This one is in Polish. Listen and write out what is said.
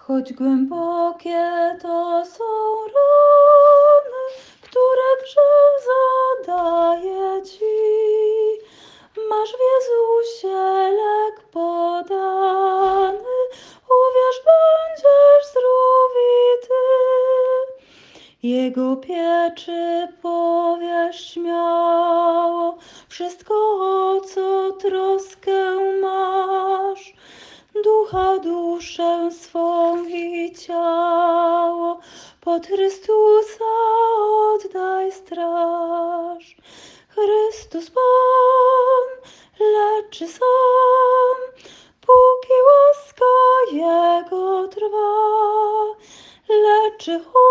Choć głębokie to są rany, które grzech zadaje ci, masz w Jezusie lek podany, uwierz, będziesz zdrów i ty. Jego pieczy powiesz śmiało wszystko, o co troskę masz. Ducha, duszę swą i ciało pod Chrystusa oddaj straż. Chrystus Pan leczy sam, póki łaska Jego trwa, leczy